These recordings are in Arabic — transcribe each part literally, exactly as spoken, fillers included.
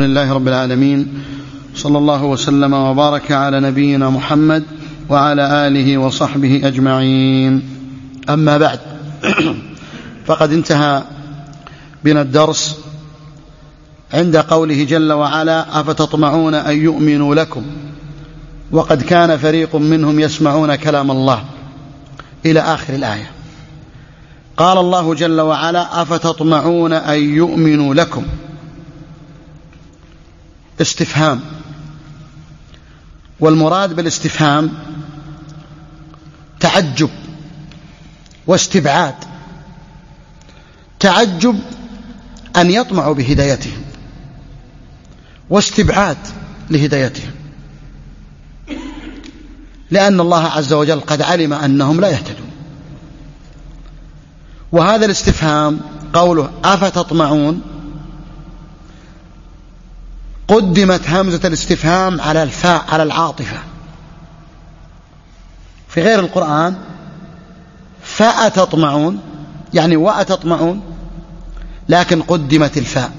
لله رب العالمين، صلى الله وسلم وبارك على نبينا محمد وعلى آله وصحبه أجمعين. أما بعد، فقد انتهى بنا الدرس عند قوله جل وعلا: أفتطمعون أن يؤمنوا لكم وقد كان فريق منهم يسمعون كلام الله، إلى آخر الآية. قال الله جل وعلا: أفتطمعون أن يؤمنوا لكم، استفهام، والمراد بالاستفهام تعجب واستبعاد. تعجب أن يطمعوا بهدايتهم، واستبعاد لهدايتهم، لأن الله عز وجل قد علم أنهم لا يهتدون. وهذا الاستفهام قوله أفتطمعون، قدمت همزة الاستفهام على الفاء، على العاطفة. في غير القرآن فأتطمعون يعني وأتطمعون، لكن قدمت الفاء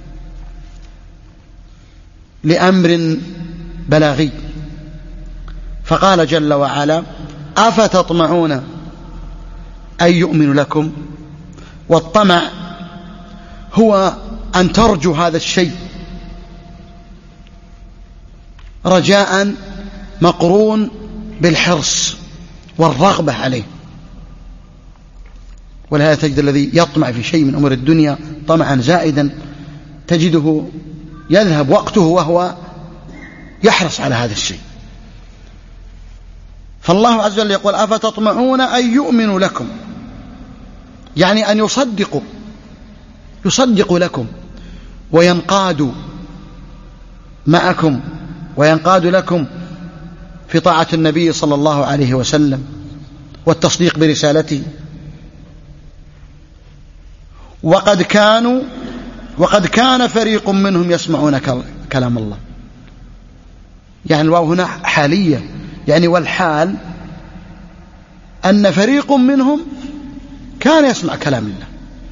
لأمر بلاغي. فقال جل وعلا: أفتطمعون أن يؤمنوا لكم. والطمع هو أن ترجو هذا الشيء رجاء مقرون بالحرص والرغبة عليه. ولهذا تجد الذي يطمع في شيء من أمور الدنيا طمعا زائدا تجده يذهب وقته وهو يحرص على هذا الشيء. فالله عز وجل يقول: أفتطمعون أن يؤمنوا لكم، يعني أن يصدقوا يصدقوا لكم وينقادوا معكم وينقادوا لكم في طاعة النبي صلى الله عليه وسلم والتصديق برسالته. وقد كانوا وقد كان فريق منهم يسمعون كلام الله، يعني الواو هنا حالية، يعني والحال أن فريق منهم كان يسمع كلام الله.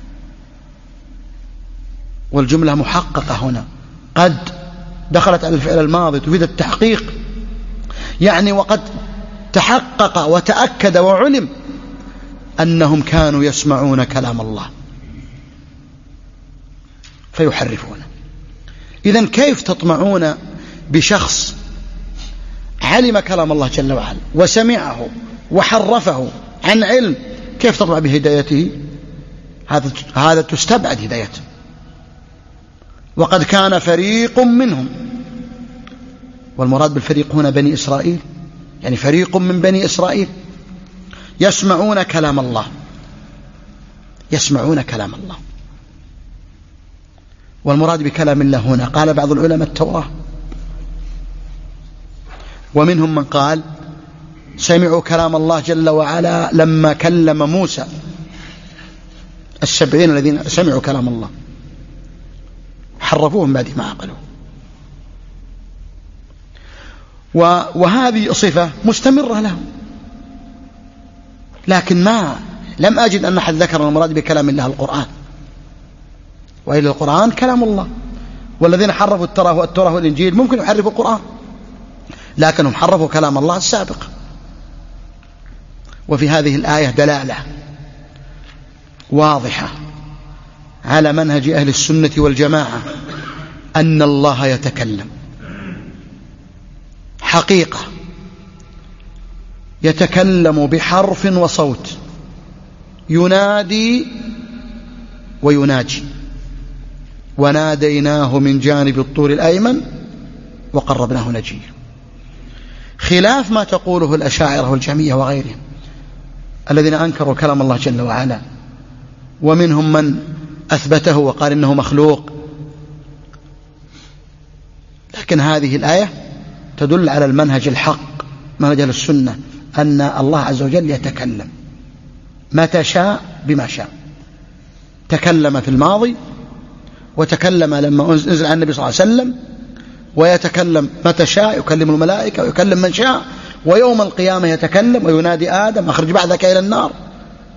والجملة محققة هنا، قد دخلت على الفعل الماضي تفيد التحقيق، يعني وقد تحقق وتأكد وعلم أنهم كانوا يسمعون كلام الله فيحرفونه. إذن كيف تطمعون بشخص علم كلام الله جل وعلا وسمعه وحرفه عن علم؟ كيف تطمع بهدايته؟ هذا هذا تستبعد هدايته. وقد كان فريق منهم، والمراد بالفريق هنا بني إسرائيل، يعني فريق من بني إسرائيل يسمعون كلام الله، يسمعون كلام الله. والمراد بكلام الله هنا قال بعض العلماء التوراة، ومنهم من قال سمعوا كلام الله جل وعلا لما كلم موسى، السبعين الذين سمعوا كلام الله حرفوه من بعد ما عقلوه. وهذه صفة مستمرة لهم، لكن ما لم أجد أن أحد ذكر المراد بكلام الله القرآن، وإلى القرآن كلام الله. والذين حرفوا التوراة والتوراة والإنجيل ممكن يحرفوا القرآن، لكنهم حرفوا كلام الله السابق. وفي هذه الآية دلالة واضحة على منهج أهل السنة والجماعة أن الله يتكلم حقيقة، يتكلم بحرف وصوت، ينادي ويناجي. وناديناه من جانب الطور الأيمن وقربناه نجيا، خلاف ما تقوله الأشاعرة والجهمية وغيرهم الذين أنكروا كلام الله جل وعلا، ومنهم من أثبته وقال إنه مخلوق. لكن هذه الآية تدل على المنهج الحق، منهج السنة، أن الله عز وجل يتكلم متى شاء بما شاء. تكلم في الماضي، وتكلم لما نزل عن النبي صلى الله عليه وسلم، ويتكلم متى شاء، يكلم الملائكة ويكلم من شاء، ويوم القيامة يتكلم وينادي آدم أخرج بعدك إلى النار.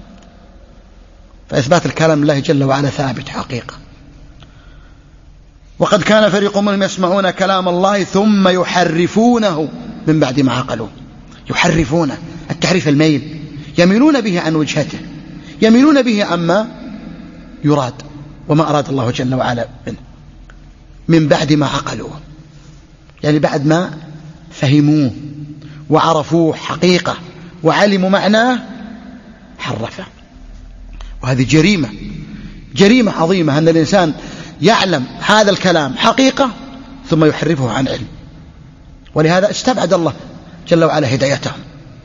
فإثبات الكلام لله جل وعلا ثابت حقيقة. وقد كان فريق منهم يسمعون كلام الله ثم يحرفونه من بعد ما عقلوه. يحرفونه، التحريف الميل، يميلون به عن وجهته، يميلون به عما يراد وما أراد الله جل وعلا منه، من بعد ما عقلوه، يعني بعد ما فهموه وعرفوه حقيقة وعلموا معناه حرفه. وهذه جريمة، جريمة عظيمة أن الإنسان يعلم هذا الكلام حقيقة ثم يحرفه عن علم. ولهذا استبعد الله جل وعلا هدايتهم،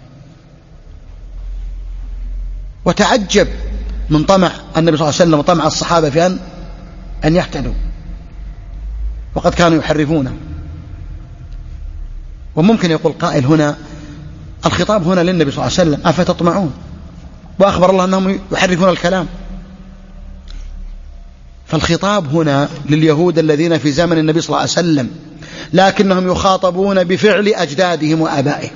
وتعجب من طمع النبي صلى الله عليه وسلم وطمع الصحابة في أن أن يهتدوا، وقد كانوا يحرفونه. وممكن يقول قائل هنا الخطاب هنا للنبي صلى الله عليه وسلم، أفتطمعون؟ وأخبر الله أنهم يحرفون الكلام. فالخطاب هنا لليهود الذين في زمن النبي صلى الله عليه وسلم، لكنهم يخاطبون بفعل أجدادهم وآبائهم.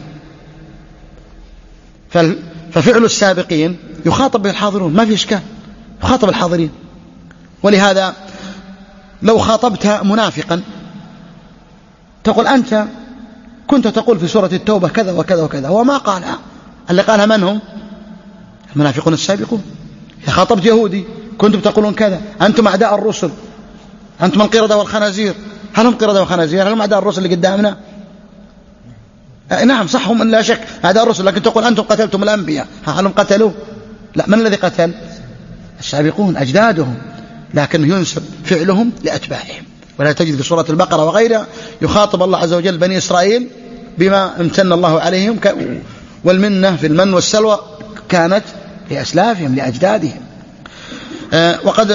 ففعل السابقين يخاطب به الحاضرون، ما في إشكال، يخاطب الحاضرين. ولهذا لو خاطبت منافقا تقول أنت كنت تقول في سورة التوبة كذا وكذا وكذا، وما قالها. اللي قالها من هم؟ المنافقون السابقون. إذا خاطبت يهودي كنتم تقولون كذا، أنتم أعداء الرسل، أنتم القردة والخنازير. هل هم قردة وخنازير؟ هل هم أعداء الرسل اللي قدامنا؟ آه نعم صح، هم لا شك أعداء الرسل، لكن تقول أنتم قتلتم الأنبياء. هل هم قتلوا؟ لا، من الذي قتل؟ السابقون أجدادهم، لكن ينسب فعلهم لأتباعهم. ولا تجد في سورة البقرة وغيرها يخاطب الله عز وجل بني إسرائيل بما امتن الله عليهم، والمنة في المن والسلوى كانت لأسلافهم لأجدادهم. آه وقد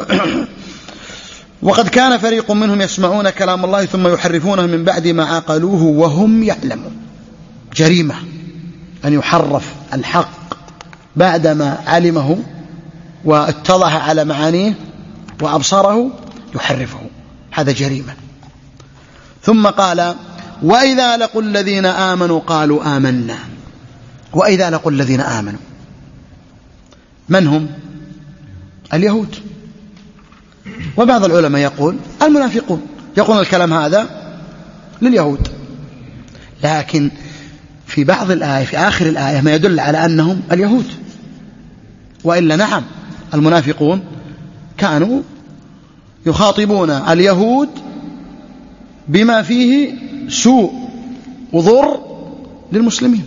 وقد كان فريق منهم يسمعون كلام الله ثم يحرفونه من بعد ما عقلوه وهم يعلمون. جريمة أن يحرف الحق بعدما علمه واتضح على معانيه وأبصره يحرفه، هذا جريمة. ثم قال وإذا لقوا الذين آمنوا قالوا آمنا. وإذا لقوا الذين آمنوا، من هم؟ اليهود. وبعض العلماء يقول المنافقون، يقول الكلام هذا لليهود، لكن في بعض الآية في آخر الآية ما يدل على أنهم اليهود. وإلا نعم المنافقون كانوا يخاطبون اليهود بما فيه سوء وضر للمسلمين.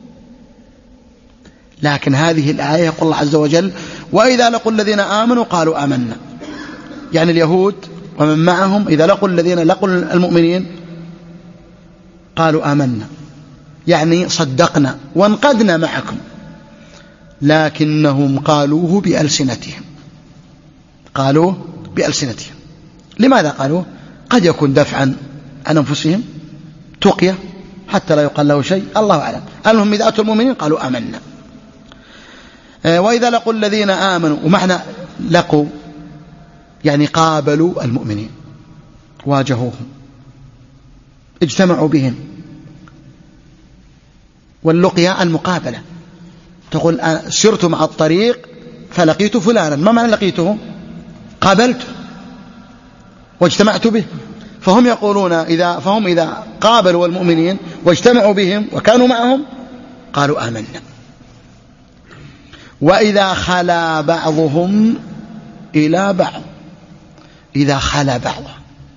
لكن هذه الآية يقول الله عز وجل وإذا لقوا الذين آمنوا قالوا آمنا، يعني اليهود ومن معهم إذا لقوا الذين لقوا المؤمنين قالوا آمنا، يعني صدقنا وانقدنا معكم. لكنهم قالوه بألسنتهم، قالوه بألسنتهم. لماذا قالوه؟ قد يكون دفعا عن أنفسهم، تقية حتى لا يقال له شيء، الله أعلم. أنهم إذا أتوا المؤمنين قالوا آمنا. وإذا لقوا الذين آمنوا، ومعنى لقوا يعني قابلوا المؤمنين، واجهوهم، اجتمعوا بهم. واللقيا المقابلة، تقول سرت مع الطريق فلقيت فلانا، ما معنى لقيته؟ قابلته واجتمعت به. فهم يقولون إذا فهم إذا قابلوا المؤمنين واجتمعوا بهم وكانوا معهم قالوا آمنا. وإذا خلا بعضهم إلى بعض، إذا خلا بعضهم،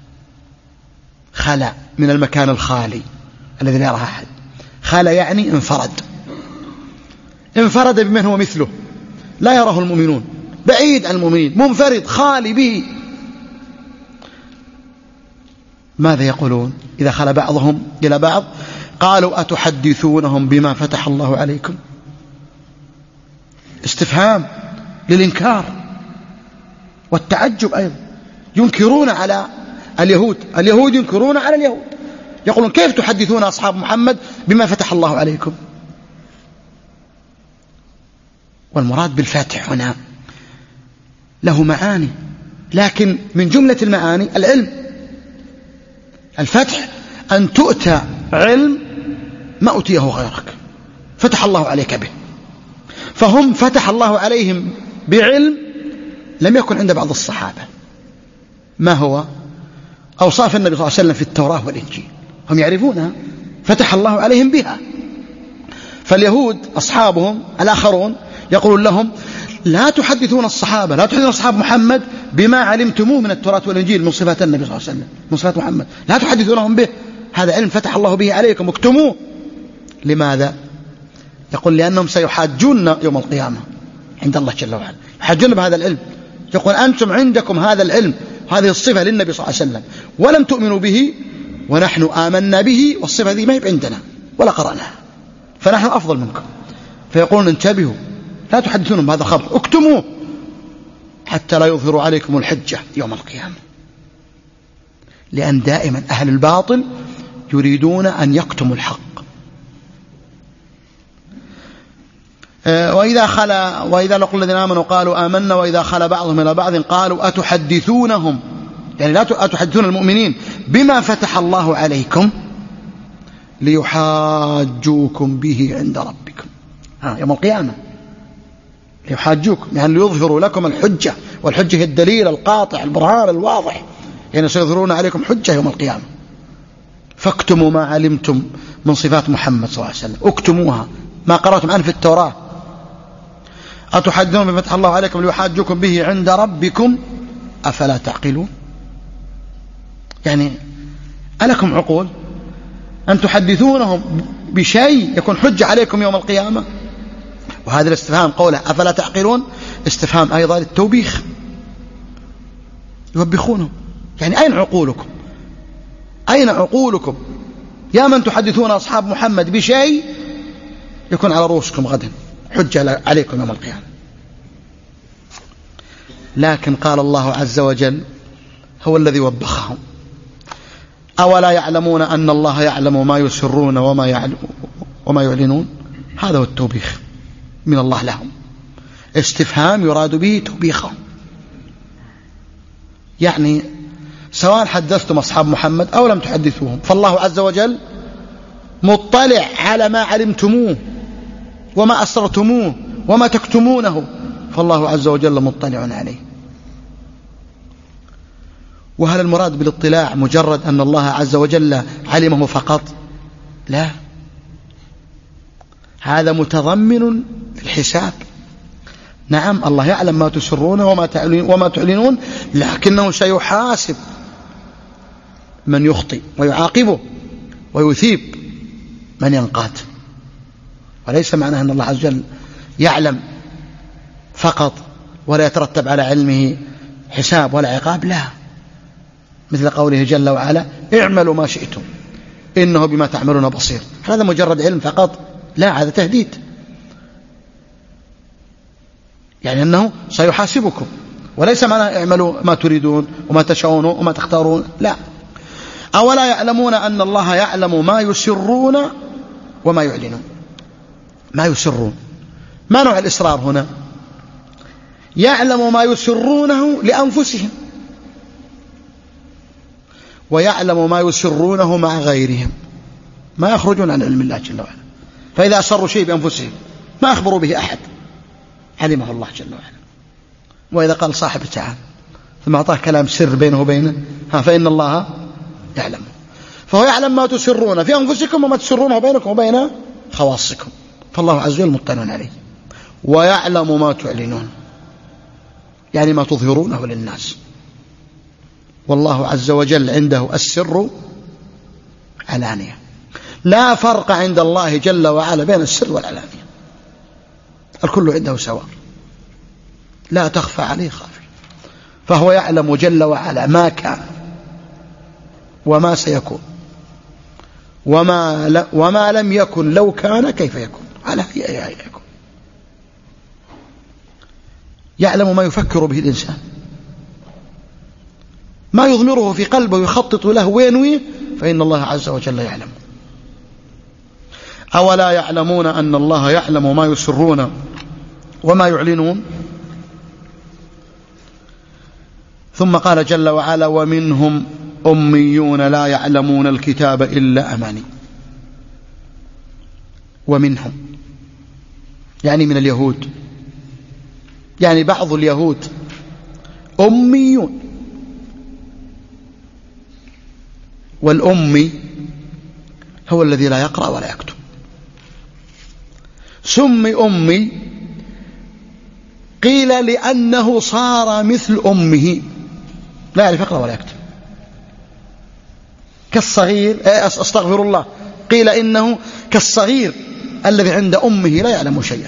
خلا من المكان الخالي الذي لا يراه أحد، خلا يعني انفرد، انفرد بمن هو مثله لا يراه المؤمنون، بعيد عن المؤمنين، منفرد خالي به. ماذا يقولون إذا خلا بعضهم إلى بعض؟ قالوا أتحدثونهم بما فتح الله عليكم. استفهام للإنكار والتعجب أيضا، ينكرون على اليهود، اليهود ينكرون على اليهود، يقولون كيف تحدثون أصحاب محمد بما فتح الله عليكم. والمراد بالفتح هنا له معاني، لكن من جملة المعاني العلم. الفتح أن تؤتى علم ما أتيه غيرك، فتح الله عليك به. فهم فتح الله عليهم بعلم لم يكن عند بعض الصحابة. ما هو؟ أوصاف النبي صلى الله عليه وسلم في التوراة والإنجيل، هم يعرفونها، فتح الله عليهم بها. فاليهود أصحابهم الآخرون يقولون لهم لا تحدثون الصحابة، لا تحدثون أصحاب محمد بما علمتموه من التوراة والإنجيل من صفات النبي صلى الله عليه وسلم، من صفات محمد، لا تحدثونهم به، هذا علم فتح الله به عليكم، اكتموه. لماذا؟ يقول لأنهم سيحاجون يوم القيامة عند الله جل وعلا، يحاجون بهذا العلم، يقول أنتم عندكم هذا العلم، هذه الصفة للنبي صلى الله عليه وسلم، ولم تؤمنوا به ونحن آمنا به، والصفة ذي ما هي عندنا ولا قرأناها، فنحن أفضل منكم. فيقولون انتبهوا، لا تحدثونهم بهذا الخبر، اكتموه حتى لا يظهروا عليكم الحجة يوم القيامة. لأن دائما أهل الباطل يريدون أن يكتموا الحق. وإذا خلا وإذا لقوا الذين آمنوا قالوا آمنا وإذا خلا بعضهم إلى بعض قالوا أتحدثونهم، يعني لا أتحدثون المؤمنين بما فتح الله عليكم ليحاجوكم به عند ربكم ها يوم القيامة، ليحاجوكم يعني ليظهروا لكم الحجة، والحجة هي الدليل القاطع البرهان الواضح، يعني سيظهرون عليكم حجة يوم القيامة. فاكتموا ما علمتم من صفات محمد صلى الله عليه وسلم، اكتموها ما قرأتم عنه في التوراة. أتحدثون بما فتح الله عليكم ليحاجوكم به عند ربكم أفلا تعقلون؟ يعني ألكم عقول أن تحدثونهم بشيء يكون حجة عليكم يوم القيامة؟ وهذا الاستفهام قوله أفلا تعقلون استفهام أيضا للتوبيخ، يوبخونهم، يعني أين عقولكم؟ أين عقولكم يا من تحدثون أصحاب محمد بشيء يكون على رؤوسكم غدا حجة عليكم يوم القيامة؟ لكن قال الله عز وجل هو الذي وبخهم، أولا يعلمون أن الله يعلم ما يسرون وما يعلم وما يعلنون. هذا هو التوبيخ من الله لهم، استفهام يراد به توبيخهم، يعني سواء حدثتم أصحاب محمد أو لم تحدثوهم فالله عز وجل مطلع على ما علمتموه وما أسررتموه وما تكتمونه، فالله عز وجل مطلع عليه. وهل المراد بالاطلاع مجرد أن الله عز وجل علمه فقط؟ لا، هذا متضمن في الحساب. نعم الله يعلم ما تسرون وما تعلنون، لكنه سيحاسب من يخطئ ويعاقبه ويثيب من ينقاد. وليس معناه أن الله عز وجل يعلم فقط ولا يترتب على علمه حساب ولا عقاب، لا، مثل قوله جل وعلا اعملوا ما شئتم إنه بما تعملون بصير. هذا مجرد علم فقط؟ لا، هذا تهديد، يعني أنه سيحاسبكم، وليس معنى اعملوا ما تريدون وما تشاءون وما تختارون، لا. أولا يعلمون أن الله يعلم ما يسرون وما يعلنون. ما يسرون، ما نوع الإسرار هنا؟ يعلم ما يسرونه لأنفسهم ويعلم ما يسرونه مع غيرهم، ما يخرجون عن علم الله جل وعلا. فإذا أسروا شيء بأنفسهم ما أخبروا به أحد علمه الله جل وعلا. وإذا قال صاحب تعالى ثم أعطاه كلام سر بينه وبينه ها فإن الله يعلم، فهو يعلم ما تسرون في أنفسكم وما تسرونه بينكم وبين خواصكم، فالله عز وجل مطلع عليه. ويعلم ما تعلنون، يعني ما تظهرونه للناس، والله عز وجل عنده السر علانية، لا فرق عند الله جل وعلا بين السر والعلانية، الكل عنده سواء، لا تخفى عليه خافية. فهو يعلم جل وعلا ما كان وما سيكون وما, ل... وما لم يكن لو كان كيف يكون، على هيئة يكون. يعلم ما يفكر به الإنسان، ما يضمره في قلبه ويخطط له وينويه، فإن الله عز وجل يعلم. أولا يعلمون أن الله يعلم ما يسرون وما يعلنون. ثم قال جل وعلا ومنهم أميون لا يعلمون الكتاب إلا أماني. ومنهم يعني من اليهود، يعني بعض اليهود أميون والأمي هو الذي لا يقرأ ولا يكتب. سمي أمي قيل لأنه صار مثل أمه، لا يعرف يقرأ ولا يكتب، كالصغير، أستغفر الله، قيل إنه كالصغير الذي عند أمه لا يعلم شيئا.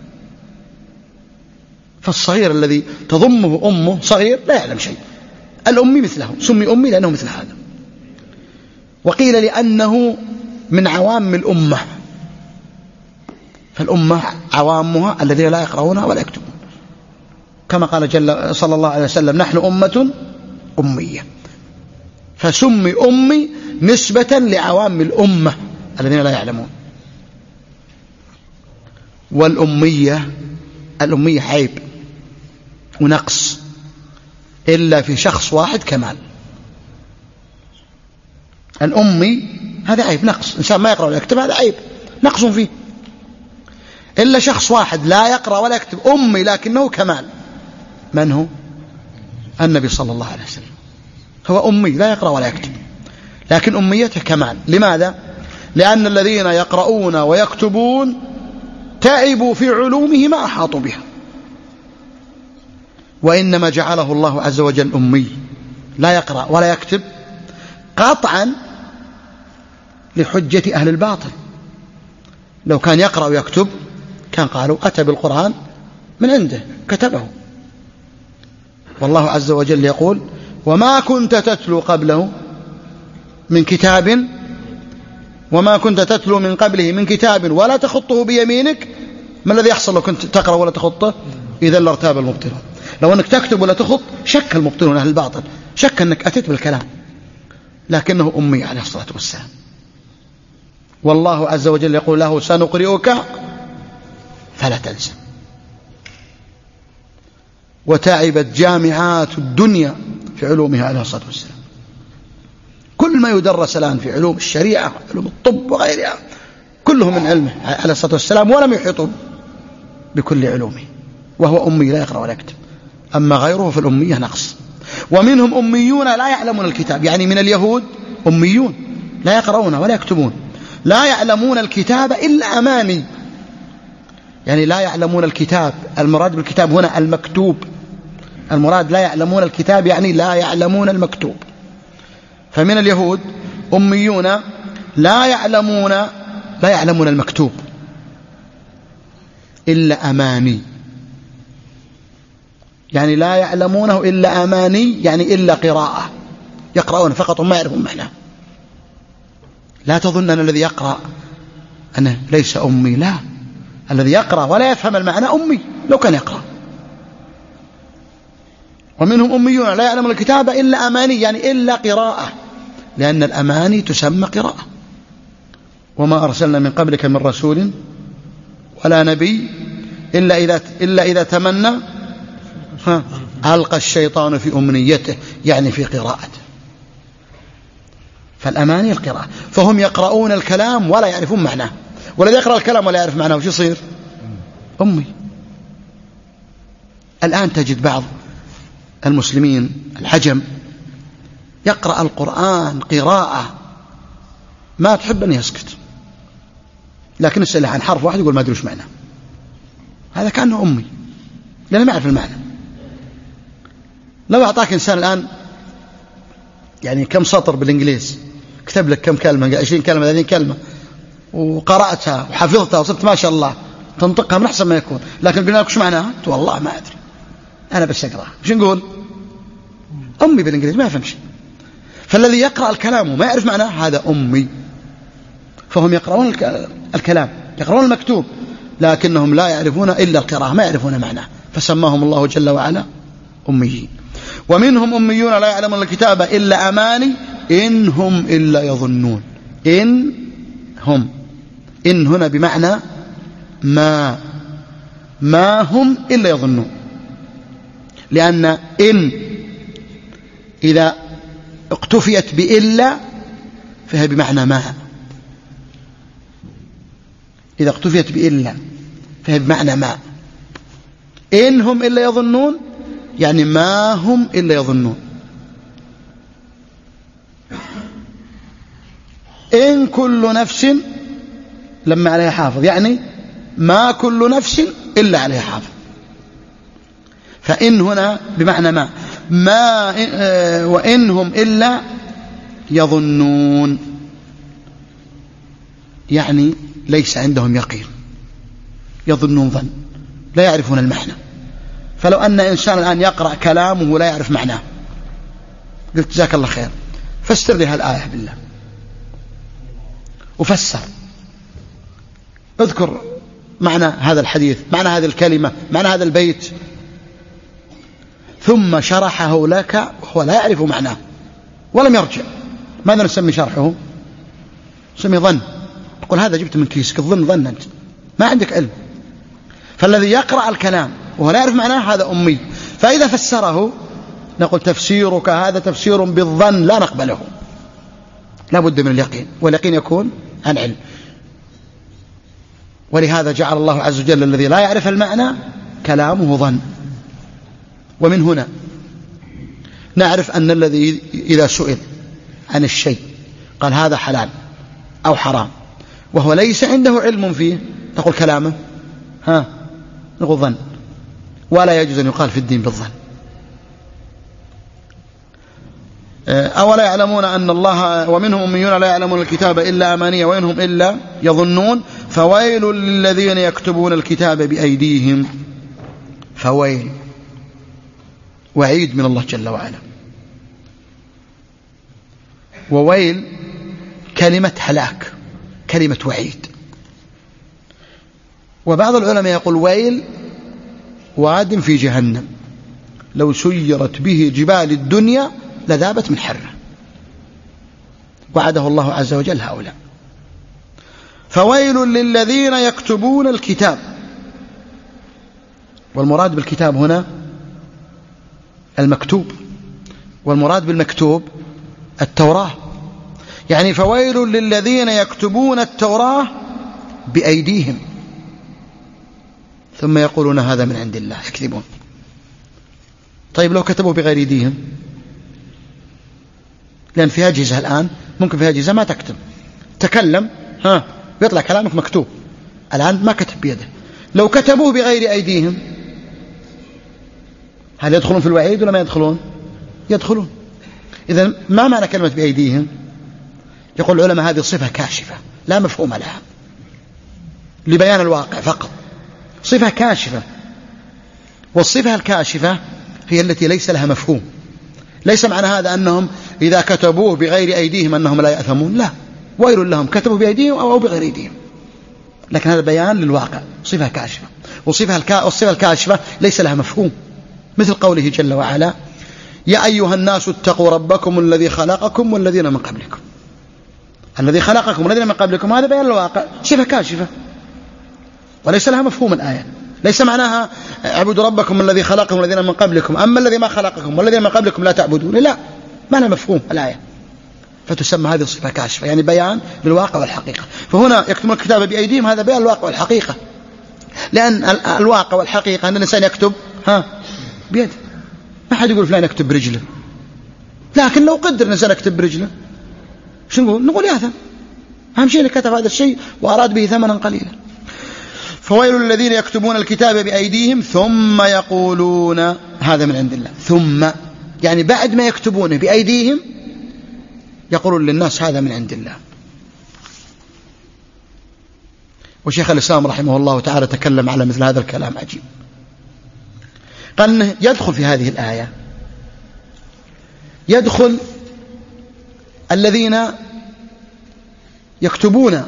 فالصغير الذي تضمه أمه صغير لا يعلم شيء، الأمي مثله، سمي أمي لأنه مثل هذا. وقيل لأنه من عوام الأمة، فالأمة عوامها الذين لا يقرؤون ولا يكتبون، كما قال جل صلى الله عليه وسلم: نحن أمة أمية. فسمي أمي نسبة لعوام الأمة الذين لا يعلمون. والأمية، الأمية عيب ونقص، إلا في شخص واحد كمال. الأمي هذا عيب، نقص، إنسان ما يقرأ ولا يكتب هذا عيب، نقص فيه. إلا شخص واحد لا يقرأ ولا يكتب أمي لكنه كمال، من هو؟ النبي صلى الله عليه وسلم، هو أمي لا يقرأ ولا يكتب لكن أميته كمال. لماذا؟ لأن الذين يقرؤون ويكتبون تعبوا في علومه ما أحاطوا بها، وإنما جعله الله عز وجل أمي لا يقرأ ولا يكتب قطعا لحجة أهل الباطل. لو كان يقرأ ويكتب كان قالوا أتى بالقرآن من عنده كتبه. والله عز وجل يقول: وما كنت تتلو قبله من كتاب وما كنت تتلو من قبله من كتاب ولا تخطه بيمينك. ما الذي يحصل لو كنت تقرأ ولا تخطه؟ إذا لارتاب المبطلون. لو أنك تكتب ولا تخط شك المبطلون أهل الباطل، شك أنك أتيت بالكلام، لكنه أمي عليه الصلاة والسلام. والله عز وجل يقول له: سنقرئك فلا تنسى. وتعبت جامعات الدنيا في علومها عليه الصلاة والسلام. كل ما يدرس الآن في علوم الشريعة، علوم الطب وغيرها، كله من علمه عليه الصلاة والسلام، ولم يحيطوا بكل علومه، وهو أمي لا يقرأ ولا يكتب. أما غيره في الأمية نقص. ومنهم أميون لا يعلمون الكتاب، يعني من اليهود أميون لا يقرؤون ولا يكتبون، لا يعلمون الكتاب إلا أماني، يعني لا يعلمون الكتاب. المراد بالكتاب هنا المكتوب، المراد لا يعلمون الكتاب يعني لا يعلمون المكتوب. فمن اليهود أميون لا يعلمون لا يعلمون المكتوب إلا أماني، يعني لا يعلمونه إلا أماني، يعني إلا قراءة، يقرؤون فقط وما يعرفون معناه. لا تظن أن الذي يقرأ أنه ليس أمي، لا، الذي يقرأ ولا يفهم المعنى أمي لو كان يقرأ. ومنهم أميون لا يعلمون الكتاب إلا أماني، يعني إلا قراءة، لأن الأماني تسمى قراءة. وما أرسلنا من قبلك من رسول ولا نبي إلا إذا, إلا إذا تمنى ها ألقى الشيطان في أمنيته، يعني في قراءته. فالأماني القراءة. فهم يقرؤون الكلام ولا يعرفون معناه، والذي يقرأ الكلام ولا يعرف معناه وش يصير؟ أمي. الآن تجد بعض المسلمين العجم يقرأ القرآن قراءة ما تحب أن يسكت، لكن اسأله عن حرف واحد يقول ما أدري وش معناه. هذا كأنه أمي لأنه ما يعرف المعنى. لو أعطاك إنسان الآن يعني كم سطر بالإنجليز، كتب لك كم كلمة، عشرين كلمة، ثلاثين كلمة، وقرأتها وحفظتها وصرت ما شاء الله تنطقها من أحسن ما يكون، لكن قلنا لك وش معناها؟ والله ما أدري، أنا بس أقرأ. وش نقول؟ أمي بالإنجليز ما يفهم شيء. فالذي يقرأ الكلام وما يعرف معناه هذا أمي. فهم يقرؤون الكلام، يقرؤون المكتوب، لكنهم لا يعرفون إلا القراءة، ما يعرفون معناه، فسماهم الله جل وعلا أميين. ومنهم أميون لا يعلمون الكتاب إلا أماني إن هم إلا يظنون. إن هم، إن هنا بمعنى ما، ما هم إلا يظنون، لأن إن إذا اقتفيت بإلا فهي بمعنى ما، إذا اقتفيت بإلا فهي بمعنى ما. إن هم إلا يظنون يعني ما هم إلا يظنون. إن كل نفس لما عليها حافظ، يعني ما كل نفس إلا عليها حافظ. فإن هنا بمعنى ما ما وإنهم إلا يظنون، يعني ليس عندهم يقين، يظنون ظن، لا يعرفون المعنى. فلو أن إنسان الآن يقرأ كلامه ولا يعرف معناه، قلت جزاك الله خير فسر لي هالآية بالله، وفسر، اذكر معنى هذا الحديث، معنى هذه الكلمة، معنى هذا البيت، ثم شرحه لك وهو لا يعرف معناه ولم يرجع، ماذا نسمي شرحه؟ نسمي ظن. تقول هذا جبت من كيسك، الظن ظن، أنت ما عندك علم. فالذي يقرأ الكلام وهو لا يعرف معناه هذا أمي. فإذا فسره نقول تفسيرك هذا تفسير بالظن لا نقبله، لا بد من اليقين، واليقين يكون عن علم. ولهذا جعل الله عز وجل الذي لا يعرف المعنى كلامه ظن. ومن هنا نعرف أن الذي إذا سئل عن الشيء قال هذا حلال أو حرام وهو ليس عنده علم فيه، تقول كلامه ها نقول ظن، ولا يجوز أن يقال في الدين بالظن. أولا يعلمون أن الله ومنهم أميون لا يعلمون الكتاب إلا أماني وإنهم إلا يظنون فويل للذين يكتبون الكتاب بأيديهم. فويل، وعيد من الله جل وعلا. وويل كلمة هلاك، كلمة وعيد. وبعض العلماء يقول ويل واد في جهنم لو سيرت به جبال الدنيا لذابت من حره، وعده الله عز وجل هؤلاء. فويل للذين يكتبون الكتاب، والمراد بالكتاب هنا المكتوب، والمراد بالمكتوب التوراة. يعني فويل للذين يكتبون التوراة بأيديهم ثم يقولون هذا من عند الله، يكذبون. طيب لو كتبوا بغير أيديهم، لأن في أجهزة الآن ممكن في أجهزة ما تكتب، تكلم ها بيطلع كلامك مكتوب، الآن ما كتب بيده. لو كتبوه بغير أيديهم هل يدخلون في الوعيد ولا ما يدخلون؟ يدخلون. إذن ما معنى كلمة بأيديهم؟ يقول العلماء هذه صفة كاشفة لا مفهوم لها، لبيان الواقع فقط، صفة كاشفة. والصفة الكاشفة هي التي ليس لها مفهوم. ليس معنى هذا أنهم إذا كتبوه بغير أيديهم أنهم لا يأثمون، لا، ويل لهم كتبوا بأيديهم أو بغير أيديهم، لكن هذا بيان للواقع، صفة كاشفة. والصفة, الكا... والصفة الكاشفة ليس لها مفهوم، مثل قوله جل وعلا يا أيها الناس اتقوا ربكم الذي خلقكم والذين من قبلكم. الذي خلقكم والذين من قبلكم هذا بيان الواقع، صفة كاشفة وليس لها مفهوم الآية. ليس معناها اعبدوا ربكم الذي خلقكم والذين من قبلكم، أما الذي ما خلقكم والذين من قبلكم لا تعبدون، لا، ما لها مفهوم الآية، فتسمى هذه الصفة كاشفة، يعني بيان للواقع والحقيقة. فهنا يكتبون الكتاب بأيديهم هذا بيان الواقع والحقيقة، لأن الواقع والحقيقة أن الإنسان يكتب ها بيده. ما حد يقول فلان يكتب برجله، لكن لو قدر الإنسان يكتب برجله شو نقول؟ نقول يأثم. أهم شيء كتب هذا الشيء وأراد به ثمنا قليلا. فويل الذين يكتبون الكتاب بأيديهم ثم يقولون هذا من عند الله. ثم يعني بعد ما يكتبونه بأيديهم يقولون للناس هذا من عند الله. وشيخ الإسلام رحمه الله تعالى تكلم على مثل هذا الكلام عجيب، قال أنه يدخل في هذه الآية، يدخل الذين يكتبون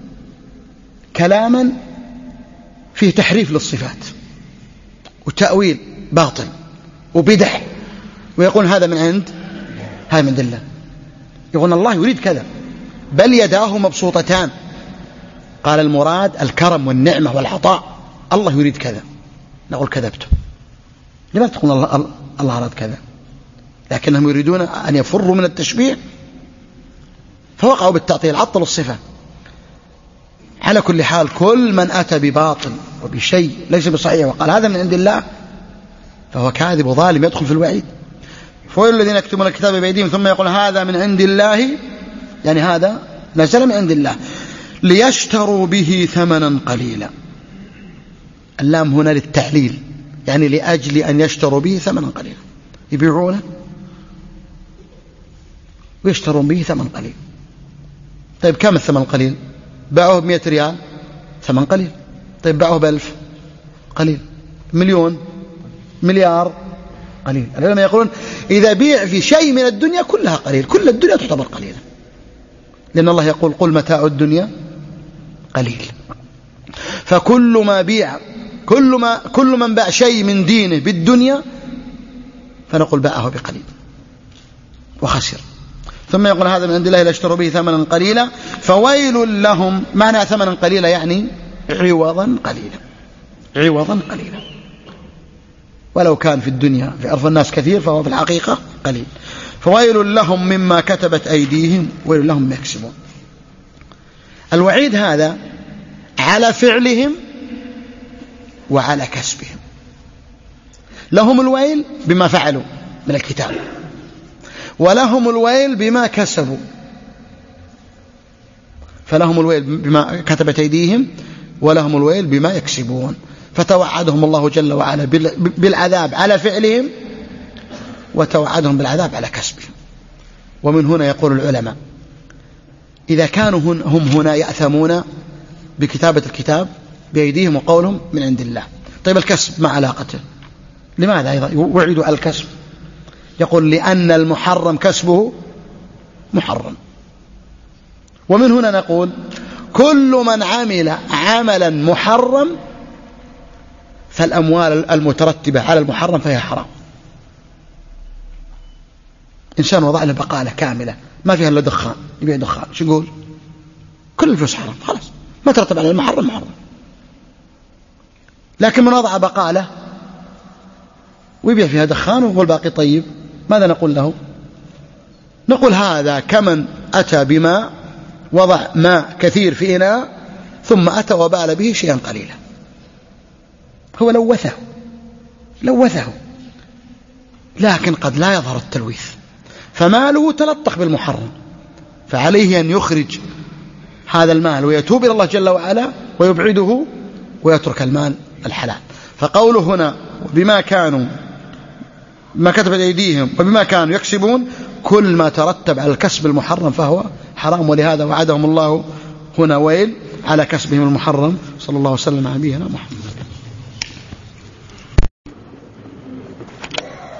كلاما فيه تحريف للصفات وتأويل باطل وبدع، ويقول هذا من عند هذا من عند الله، يقول الله يريد كذا، بل يداه مبسوطتان، قال المراد الكرم والنعمة والعطاء، الله يريد كذا. نقول كذبتم، لماذا تقول الله, الله أراد كذا؟ لكنهم يريدون أن يفروا من التشبيه فوقعوا بالتعطيل، عطلوا الصفة. على كل حال كل من أتى بباطل وبشيء ليس بصحيح وقال هذا من عند الله فهو كاذب وظالم يدخل في الوعيد. فويل الذين يكتبون الكتاب بأيديهم ثم يقول هذا من عند الله، يعني هذا نزل من عند الله ليشتروا به ثمنا قليلا. اللام هنا للتعليل، يعني لأجل أن يشتروا به ثمنا قليلا، يبيعونه ويشترون به ثمن قليل. طيب كم الثمن القليل؟ باعوه بمئة ريال، ثمن قليل. طيب باعوه بألف، قليل. مليون، مليار، قليل. العلماء يقولون إذا بيع في شيء من الدنيا كلها قليل، كل الدنيا تعتبر قليلة، لأن الله يقول قل متاع الدنيا قليل. فكل ما بيع كل ما كل من باع شيء من دينه بالدنيا فنقول باعه بقليل وخسر. ثم يقول هذا من عند الله ليشتروا به ثمنا قليلا فويل لهم. معنى ثمنا قليلا يعني عوضا قليلا، عوضا قليلا، ولو كان في الدنيا في عرف الناس كثير فهو في الحقيقة قليل. فويل لهم مما كتبت أيديهم ويل لهم ما يكسبون. الوعيد هذا على فعلهم وعلى كسبهم. لهم الويل بما فعلوا من الكتاب، ولهم الويل بما كسبوا. فلهم الويل بما كتبت أيديهم ولهم الويل بما يكسبون. فتوعدهم الله جل وعلا بالعذاب على فعلهم وتوعدهم بالعذاب على كسبهم. ومن هنا يقول العلماء إذا كانوا هم هنا يأثمون بكتابة الكتاب بأيديهم وقولهم من عند الله، طيب الكسب ما علاقته؟ لماذا أيضا وعدوا على الكسب؟ يقول لأن المحرم كسبه محرم. ومن هنا نقول كل من عمل عملا محرم فالأموال المترتبة على المحرم فهي حرام. إنسان وضع له بقالة كاملة ما فيها إلا دخان، يبيع دخان، شو يقول؟ كل الفلوس حرام، خلاص ما ترتب على المحرم محرم. لكن من وضع بقالة ويبيع فيها دخان والباقي طيب، ماذا نقول له؟ نقول هذا كمن أتى بماء، وضع ماء كثير في إناء ثم أتى وبال به شيئا قليلا، هو لوثه لوثه لكن قد لا يظهر التلويث، فماله تلطخ بالمحرم، فعليه أن يخرج هذا المال ويتوب إلى الله جل وعلا ويبعده ويترك المال الحلال. فقوله هنا بما كانوا ما كتبت أيديهم وبما كانوا يكسبون، كل ما ترتب على الكسب المحرم فهو حرام. ولهذا وعدهم الله هنا ويل على كسبهم المحرم. صلى الله وسلم على نبينا محمد.